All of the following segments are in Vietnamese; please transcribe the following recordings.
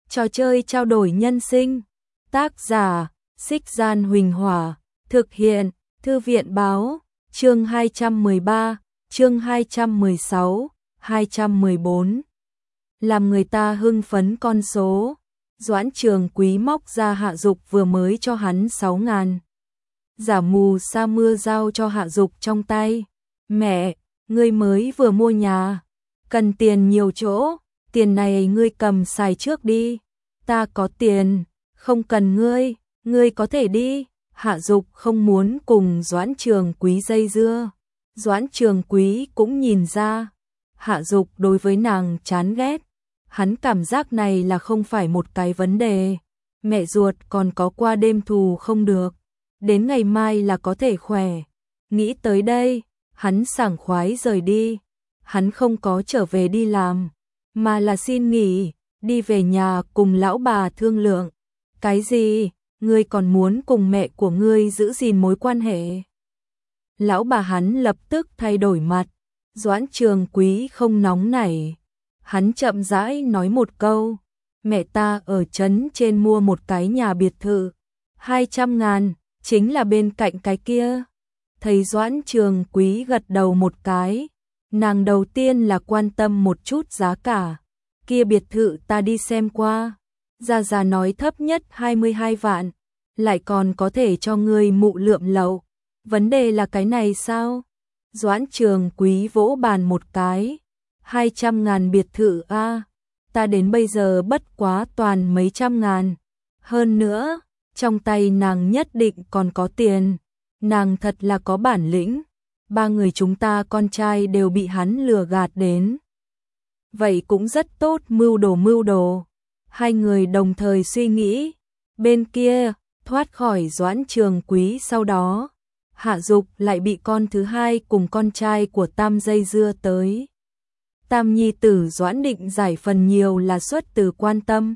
Trò chơi trao đổi nhân sinh. Tác giả: Xích Gian Huỳnh Hỏa. Thực hiện: Thư viện báo. Chương 213, chương 216, 214. Làm người ta hưng phấn con số. Doãn Trường Quý móc ra Hạ Dục vừa mới cho hắn 6.000. Giả mù sa mưa giao cho Hạ Dục trong tay. Mẹ, ngươi mới vừa mua nhà, cần tiền nhiều chỗ, tiền này ngươi cầm xài trước đi. Ta có tiền, không cần ngươi có thể đi. Hạ Dục không muốn cùng Doãn Trường Quý dây dưa. Doãn Trường Quý cũng nhìn ra, Hạ Dục đối với nàng chán ghét. Hắn cảm giác này là không phải một cái vấn đề. Mẹ ruột còn có qua đêm thù không được, đến ngày mai là có thể khỏe. Nghĩ tới đây, hắn sảng khoái rời đi. Hắn không có trở về đi làm, mà là xin nghỉ, đi về nhà cùng lão bà thương lượng. Cái gì? Ngươi còn muốn cùng mẹ của ngươi giữ gìn mối quan hệ? Lão bà hắn lập tức thay đổi mặt. Doãn Trường Quý không nóng nảy. Hắn chậm rãi nói một câu. Mẹ ta ở trấn trên mua một cái nhà biệt thự, 200.000, chính là bên cạnh cái kia. Thấy Doãn Trường Quý gật đầu một cái, nàng đầu tiên là quan tâm một chút giá cả. Kia biệt thự ta đi xem qua, Gia nói thấp nhất 22 vạn, lại còn có thể cho ngươi mụ lượm lậu. Vấn đề là cái này sao? Doãn Trường Quý vỗ bàn một cái. 200.000 biệt thự a, ta đến bây giờ bất quá toàn mấy trăm ngàn. Hơn nữa, trong tay nàng nhất định còn có tiền. Nàng thật là có bản lĩnh. 3 người chúng ta con trai đều bị hắn lừa gạt đến. Vậy cũng rất tốt, mưu đồ. Hai người đồng thời suy nghĩ. Bên kia, thoát khỏi Doãn Trường Quý sau đó, Hạ Dục lại bị con thứ hai cùng con trai của Tam dây dưa tới. Tam nhi tử Doãn Định Giải phần nhiều là xuất từ quan tâm,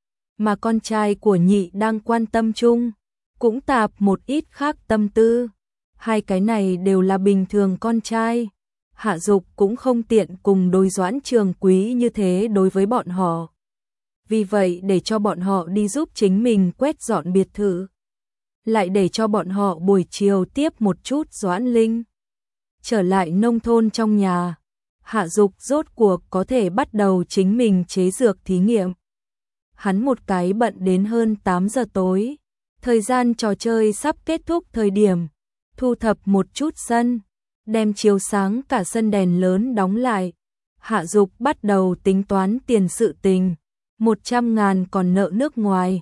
mà con trai của Nhị đang quan tâm chung, cũng tạp một ít khác tâm tư. Hai cái này đều là bình thường con trai. Hạ Dục cũng không tiện cùng đối Doãn Trường Quý như thế đối với bọn họ. Vì vậy để cho bọn họ đi giúp chính mình quét dọn biệt thự, lại để cho bọn họ buổi chiều tiếp một chút Doãn Linh. Trở lại nông thôn trong nhà, Hạ Dục rốt cuộc có thể bắt đầu chính mình chế dược thí nghiệm. Hắn một cái bận đến hơn 8 giờ tối, thời gian trò chơi sắp kết thúc thời điểm, thu thập một chút sân, đem chiếu sáng cả sân đèn lớn đóng lại. Hạ Dục bắt đầu tính toán tiền sự tình. 100.000 còn nợ nước ngoài,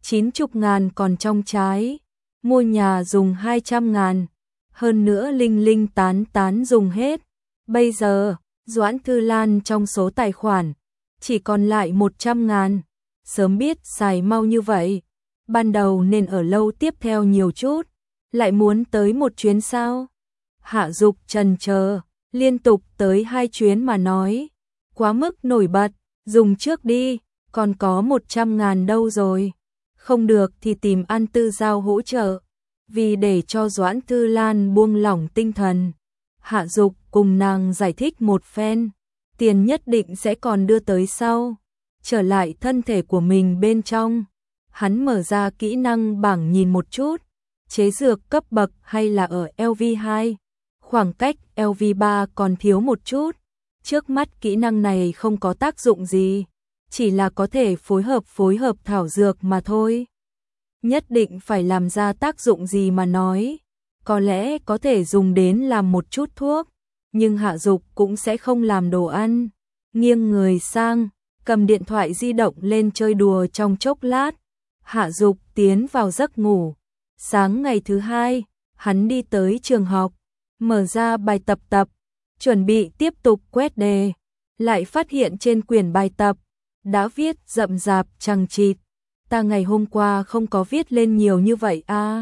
90.000 còn trong trái, mua nhà dùng 200.000, hơn nữa linh linh tán dùng hết. Bây giờ, Doãn Thư Lan trong số tài khoản chỉ còn lại 100.000. Sớm biết xài mau như vậy, ban đầu nên ở lâu tiếp theo nhiều chút, lại muốn tới một chuyến sao? Hạ Dục chần chờ, liên tục tới 2 chuyến mà nói, quá mức nổi bật, dùng trước đi, còn có 100.000 đâu rồi. Không được thì tìm An Tư Giao hỗ trợ. Vì để cho Doãn Thư Lan buông lỏng tinh thần, Hạ Dục cùng nàng giải thích một phen, tiền nhất định sẽ còn đưa tới sau. Trở lại thân thể của mình bên trong, hắn mở ra kỹ năng bảng nhìn một chút, chế dược cấp bậc hay là ở LV2, khoảng cách LV3 còn thiếu một chút. Trước mắt kỹ năng này không có tác dụng gì, chỉ là có thể phối hợp thảo dược mà thôi. Nhất định phải làm ra tác dụng gì mà nói, có lẽ có thể dùng đến làm một chút thuốc, nhưng Hạ Dục cũng sẽ không làm đồ ăn. Nghiêng người sang, cầm điện thoại di động lên chơi đùa trong chốc lát, Hạ Dục tiến vào giấc ngủ. Sáng ngày thứ hai, hắn đi tới trường học, mở ra bài tập, chuẩn bị tiếp tục quét đề, lại phát hiện trên quyển bài tập đã viết rậm rạp chằng chịt. Ta ngày hôm qua không có viết lên nhiều như vậy a.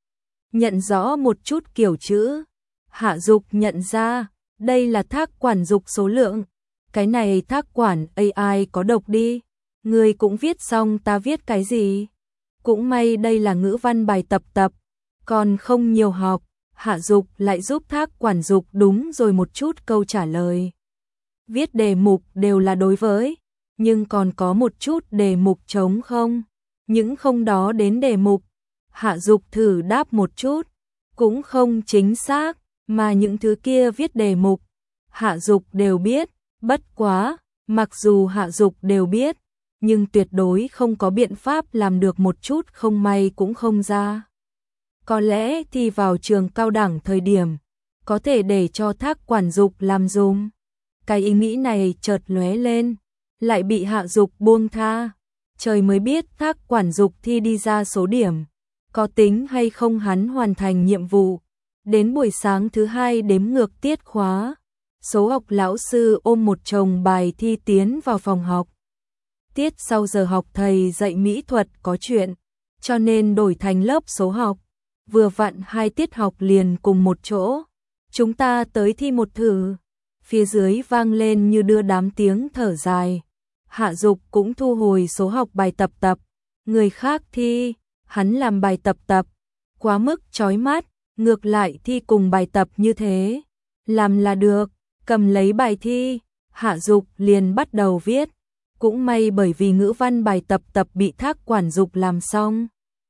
Nhận rõ một chút kiểu chữ, Hạ Dục nhận ra, đây là thác quản dục số lượng. Cái này thác quản AI có độc đi. Người cũng viết xong ta viết cái gì? Cũng may đây là ngữ văn bài tập, còn không nhiều học. Hạ Dục lại giúp thác quản dục đúng rồi một chút câu trả lời. Viết đề mục đều là đối với nhưng còn có một chút đề mục trống không. Những không đó đến đề mục. Hạ Dục thử đáp một chút, cũng không chính xác, mà những thứ kia viết đề mục. Hạ Dục đều biết, bất quá, mặc dù Hạ Dục đều biết, nhưng tuyệt đối không có biện pháp làm được một chút không may cũng không ra. Có lẽ thì vào trường cao đẳng thời điểm, có thể để cho Thác Quản Dục làm dùm. Cái ý nghĩ này chợt lóe lên, lại bị Hạ Dục buông tha. Trời mới biết Thác Quản Dục thi đi ra số điểm, có tính hay không hắn hoàn thành nhiệm vụ. Đến buổi sáng thứ hai đếm ngược tiết khóa, số học lão sư ôm một chồng bài thi tiến vào phòng học. Tiết sau giờ học thầy dạy mỹ thuật có chuyện, cho nên đổi thành lớp số học. Vừa vặn 2 tiết học liền cùng một chỗ. Chúng ta tới thi một thử. Phía dưới vang lên như đưa đám tiếng thở dài. Hạ Dục cũng thu hồi số học bài tập. Người khác thi, hắn làm bài tập. Quá mức chói mắt, ngược lại thi cùng bài tập như thế. Làm là được, cầm lấy bài thi, Hạ Dục liền bắt đầu viết. Cũng may bởi vì ngữ văn bài tập bị Thác Quản Dục làm xong.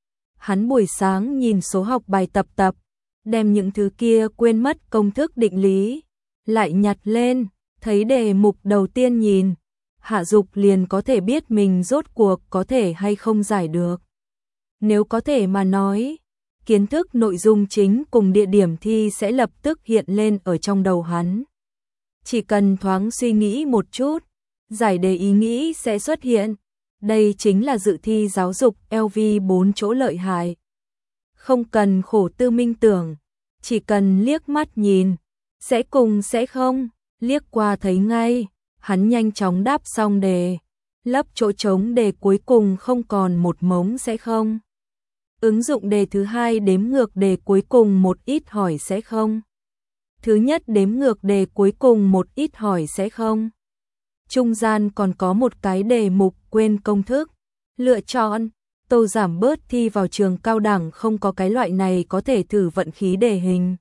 Hắn buổi sáng nhìn số học bài tập, đem những thứ kia quên mất công thức định lý, lại nhặt lên, thấy đề mục đầu tiên nhìn, Hạ Dục liền có thể biết mình rốt cuộc có thể hay không giải được. Nếu có thể mà nói, kiến thức nội dung chính cùng địa điểm thi sẽ lập tức hiện lên ở trong đầu hắn. Chỉ cần thoáng suy nghĩ một chút, giải đề ý nghĩ sẽ xuất hiện. Đây chính là dự thi giáo dục LV 4 chỗ lợi hại. Không cần khổ tư minh tưởng, chỉ cần liếc mắt nhìn, sẽ cùng sẽ không, liếc qua thấy ngay, hắn nhanh chóng đáp xong đề, lấp chỗ trống đề cuối cùng không còn một mống sẽ không. Ứng dụng đề thứ hai đếm ngược đề cuối cùng một ít hỏi sẽ không. Thứ nhất đếm ngược đề cuối cùng một ít hỏi sẽ không. Trung gian còn có một cái đề mục quên công thức. Lựa chọn, tô giảm bớt thi vào trường cao đẳng không có cái loại này có thể thử vận khí đề hình.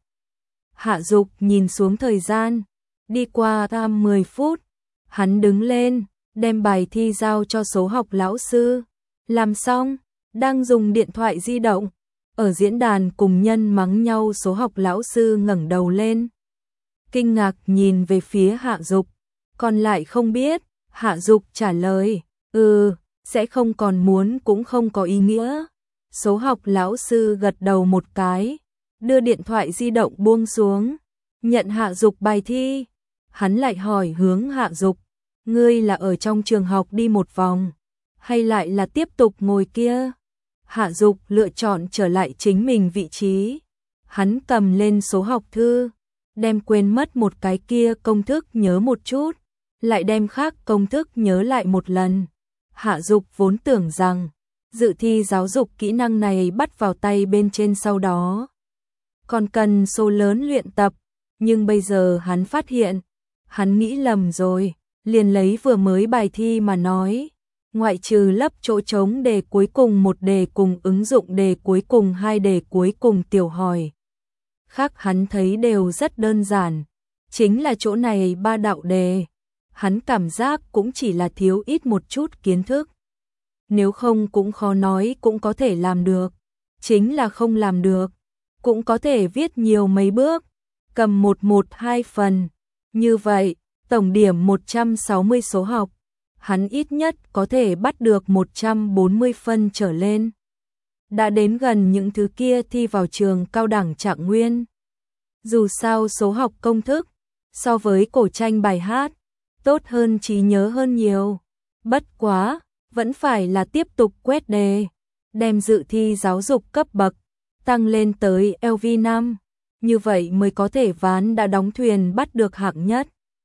Hạ Dục nhìn xuống thời gian, đi qua 10 phút, hắn đứng lên, đem bài thi giao cho số học lão sư. Làm xong, đang dùng điện thoại di động, ở diễn đàn cùng nhân mắng nhau số học lão sư ngẩng đầu lên. Kinh ngạc nhìn về phía Hạ Dục, còn lại không biết, Hạ Dục trả lời, sẽ không còn muốn cũng không có ý nghĩa. Số học lão sư gật đầu một cái, đưa điện thoại di động buông xuống, nhận Hạ Dục bài thi. Hắn lại hỏi hướng Hạ Dục, ngươi là ở trong trường học đi một vòng, hay lại là tiếp tục ngồi kia? Hạ Dục lựa chọn trở lại chính mình vị trí. Hắn cầm lên số học thư, đem quên mất một cái kia công thức nhớ một chút, lại đem khác công thức nhớ lại một lần. Hạ Dục vốn tưởng rằng dự thi giáo dục kỹ năng này bắt vào tay bên trên sau đó còn cần số lớn luyện tập, nhưng bây giờ hắn phát hiện, hắn nghĩ lầm rồi, liền lấy vừa mới bài thi mà nói, ngoại trừ lấp chỗ trống đề cuối cùng một đề cùng ứng dụng đề cuối cùng 2 đề cuối cùng tiểu hỏi. Khác hắn thấy đều rất đơn giản, chính là chỗ này 3 đạo đề, hắn cảm giác cũng chỉ là thiếu ít một chút kiến thức. Nếu không cũng khó nói cũng có thể làm được, chính là không làm được, cũng có thể viết nhiều mấy bước, cầm 112 phần. Như vậy, tổng điểm 160 số học, hắn ít nhất có thể bắt được 140 phân trở lên. Đã đến gần những thứ kia thi vào trường cao đẳng Trạng Nguyên. Dù sao số học công thức, so với cổ tranh bài hát, tốt hơn trí nhớ hơn nhiều. Bất quá, vẫn phải là tiếp tục quét đề, đem dự thi giáo dục cấp bậc tăng lên tới LV5, như vậy mới có thể ván đã đóng thuyền bắt được hạng nhất.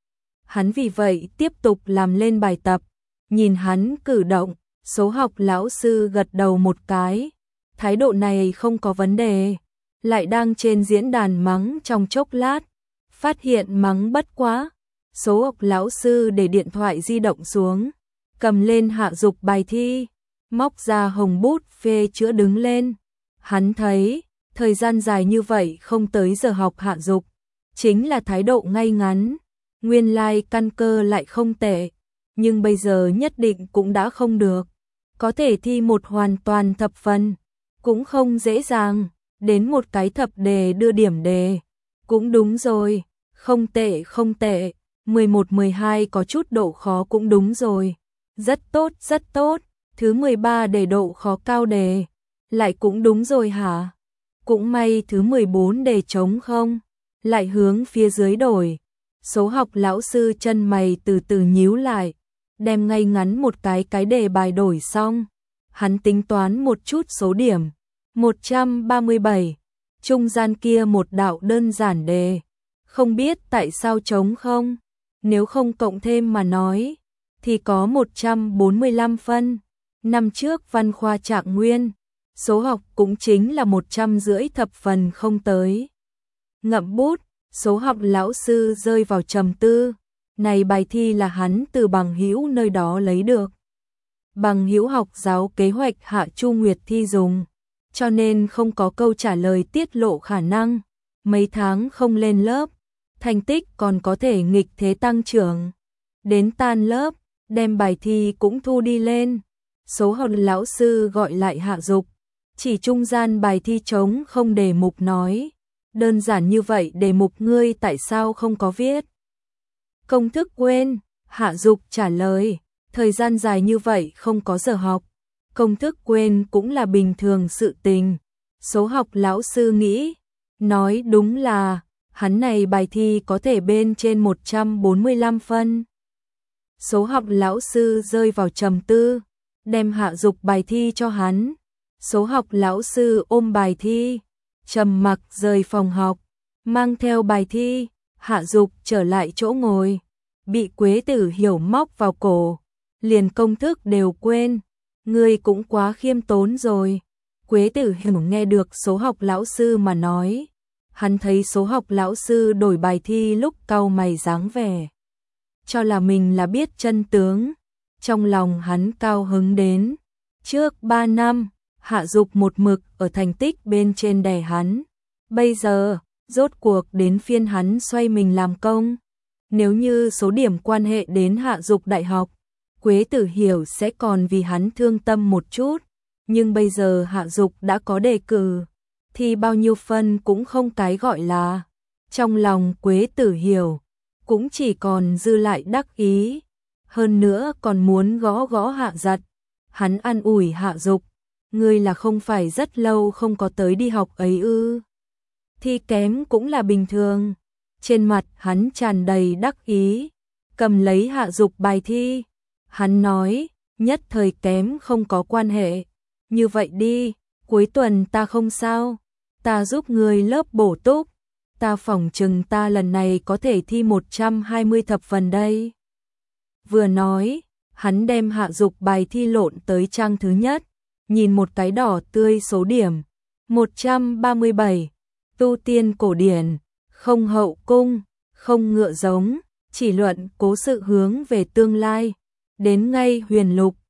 Hắn vì vậy tiếp tục làm lên bài tập, nhìn hắn cử động, số học lão sư gật đầu một cái, thái độ này không có vấn đề, lại đang trên diễn đàn mắng trong chốc lát, phát hiện mắng bất quá, số học lão sư để điện thoại di động xuống, cầm lên Hạ Dục bài thi, móc ra hồng bút phê chữa đứng lên. Hắn thấy, thời gian dài như vậy không tới giờ học Hạ Dục, chính là thái độ ngay ngắn, nguyên lai căn cơ lại không tệ, nhưng bây giờ nhất định cũng đã không được. Có thể thi một hoàn toàn thập phần, cũng không dễ dàng, đến một cái thập đề đưa điểm đề. Cũng đúng rồi, không tệ không tệ, 11-12 có chút độ khó cũng đúng rồi. Rất tốt, rất tốt, thứ 13 đề độ khó cao đề. Lại cũng đúng rồi hả? Cũng may thứ 14 đề trống không? Lại hướng phía dưới đổi. Số học lão sư chân mày từ từ nhíu lại, đem ngay ngắn một cái đề bài đổi xong. Hắn tính toán một chút số điểm, 137, trung gian kia một đạo đơn giản đề, không biết tại sao trống không, nếu không cộng thêm mà nói, thì có 145 phân. Năm trước văn khoa Trạng Nguyên, số học cũng chính là 150 thập phần không tới. Ngậm bút, số học lão sư rơi vào trầm tư, này bài thi là hắn từ bằng hữu nơi đó lấy được. Bằng hữu học giáo kế hoạch Hạ Chu Nguyệt thi dùng, cho nên không có câu trả lời tiết lộ khả năng. Mấy tháng không lên lớp, thành tích còn có thể nghịch thế tăng trưởng. Đến tan lớp, đem bài thi cũng thu đi lên. Số học lão sư gọi lại Hạ Dục, chỉ trung gian bài thi trống không đề mục nói. Đơn giản như vậy đề mục ngươi tại sao không có viết? Công thức quên, Hạ Dục trả lời, thời gian dài như vậy không có giờ học. Công thức quên cũng là bình thường sự tình. Số học lão sư nghĩ, nói đúng là, hắn này bài thi có thể bên trên 145 phân. Số học lão sư rơi vào trầm tư, đem Hạ Dục bài thi cho hắn. Số học lão sư ôm bài thi, trầm mặc rời phòng học, mang theo bài thi. Hạ Dục trở lại chỗ ngồi, bị Quế Tử Hiểu móc vào cổ, liền công thức đều quên. Ngươi cũng quá khiêm tốn rồi. Quế Tử Hiểu nghe được số học lão sư mà nói, hắn thấy số học lão sư đổi bài thi lúc cau mày dáng vẻ, cho là mình là biết chân tướng. Trong lòng hắn cao hứng đến. Trước 3 năm, Hạ Dục một mực ở thành tích bên trên đè hắn. Bây giờ, rốt cuộc đến phiên hắn xoay mình làm công. Nếu như số điểm quan hệ đến Hạ Dục đại học, Quế Tử Hiểu sẽ còn vì hắn thương tâm một chút. Nhưng bây giờ Hạ Dục đã có đề cử, thì bao nhiêu phân cũng không cái gọi là. Trong lòng Quế Tử Hiểu cũng chỉ còn dư lại đắc ý. Hơn nữa còn muốn gõ gõ Hạ Giật. Hắn an ủi Hạ Dục, ngươi là không phải rất lâu không có tới đi học ấy ư? Thi kém cũng là bình thường. Trên mặt hắn tràn đầy đắc ý, cầm lấy Hạ Dục bài thi. Hắn nói, nhất thời kém không có quan hệ. Như vậy đi, cuối tuần ta không sao, ta giúp ngươi lớp bổ túc. Ta phỏng chừng ta lần này có thể thi 120 thập phần đây. Vừa nói, hắn đem Hạ Dục bài thi lộn tới trang thứ nhất, nhìn một cái đỏ tươi số điểm. 137, tu tiên cổ điển, không hậu cung, không ngựa giống, chỉ luận cố sự hướng về tương lai. Đến ngay huyền lục,